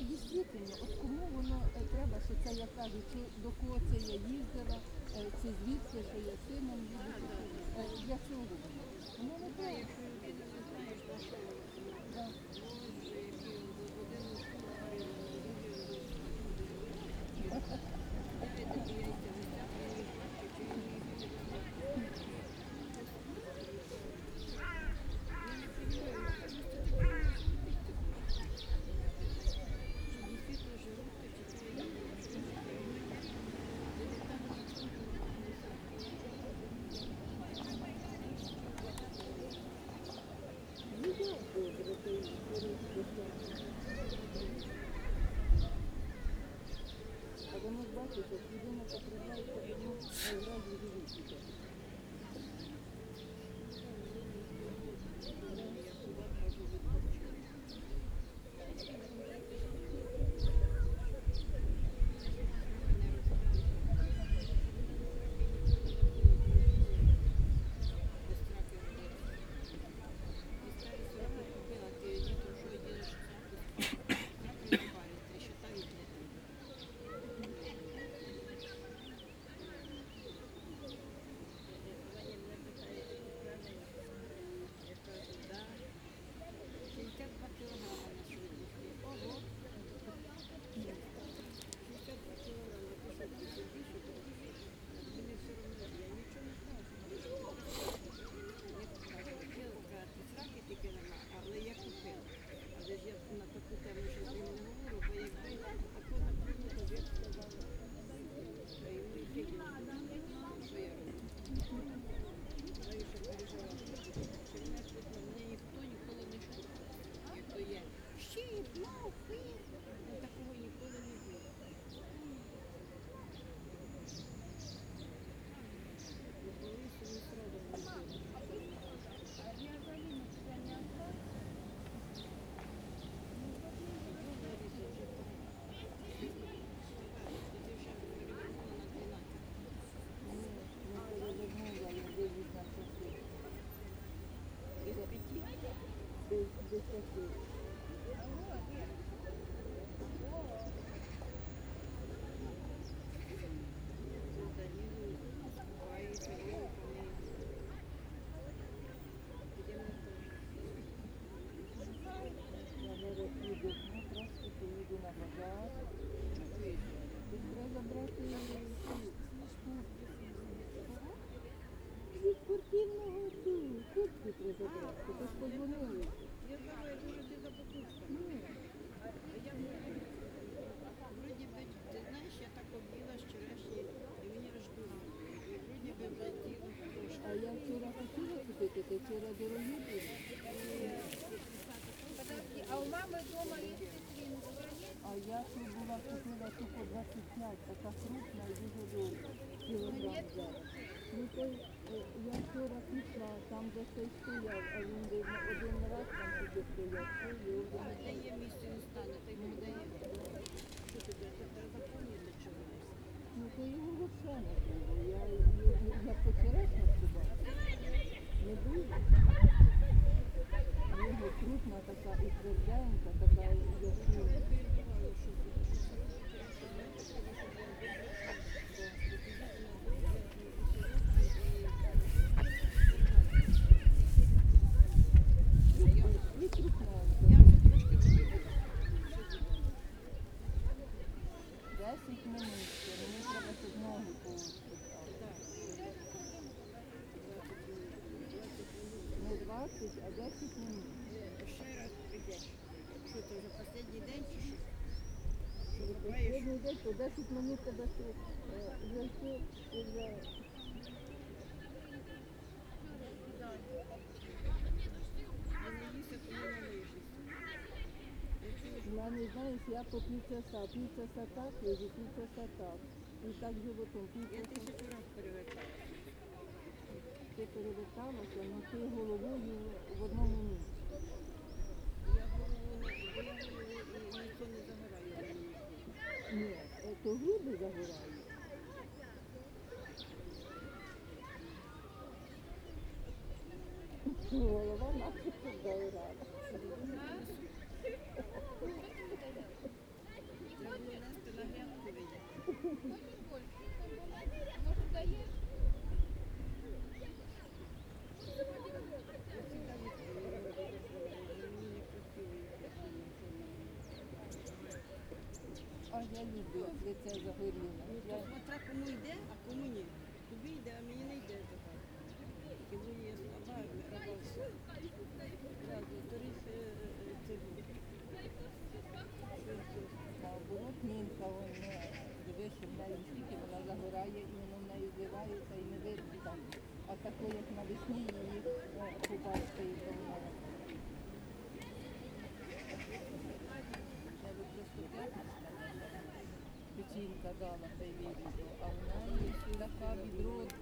дійсно, от кому воно треба, що це я кажу, чи до кого це я їздила, чи звідки, що я сином їду, для чого воно? Воно не треба. Да. А воно ж бачите, людина поправляється, воно одразу живуть. Спортивного куртку треба брати, то ж подзвонили. Я знаю, дуже ти за покупками. Я вроді би, ти знаєш, я так об'їла з черешні, і мені аж дурно. І вроді би влетіло трошки. А я вчора хотіла купити, то вчора дорогі були. Подожди, а у мамы дома есть цитрин? А я тут була купила ту по 25, така крупна і дуже довга. Кілограм зараз. Ну то я вчора пішла, там де цей стояв, а він видно один раз там туди стояв, все, його А вже де є місце не стане, так і буде. Що тобі, це треба запомнити, що воно. ну то його взагалі не було. Я потересна хіба. Не дуже. Його крупна така і тверденька, така, як Перебувало, що буде, що і крупненька. я вже трошки вибігла. 10 минут, ще, мені треба, щоб ноги повстали. Не 20, а 10 минут. Ще раз прийдеш. Що це вже останній день чи що? Що Сьогодні забираєш? йде, то 10 минут тебе ще вже все, і вже... Я не їся, то не належиться. У мене, знаєш, я по півчаса так, лежу, півчаса так. І так животом, Я півчаса. 1000 раз перевертала. Ти переверталася, але ти головою в одному місці. Я голову не ніхто не загорає. Ні, то груди загорають. Голова наче загорала. я люблю, як лице загоріло. Ну, то смотря кому йде, а кому ні. Тобі йде, а мені не йде така. Коли є слаба, раба все. Зразу, торік це було. Наоборот, Нінка, дивись, що в неї стільки вона загорає, і воно в неї зливається і не видно там. А тако, як навесні її побачити і давно. Я би просто п'ятницька печінка дала та й вирізала, а в неї така відро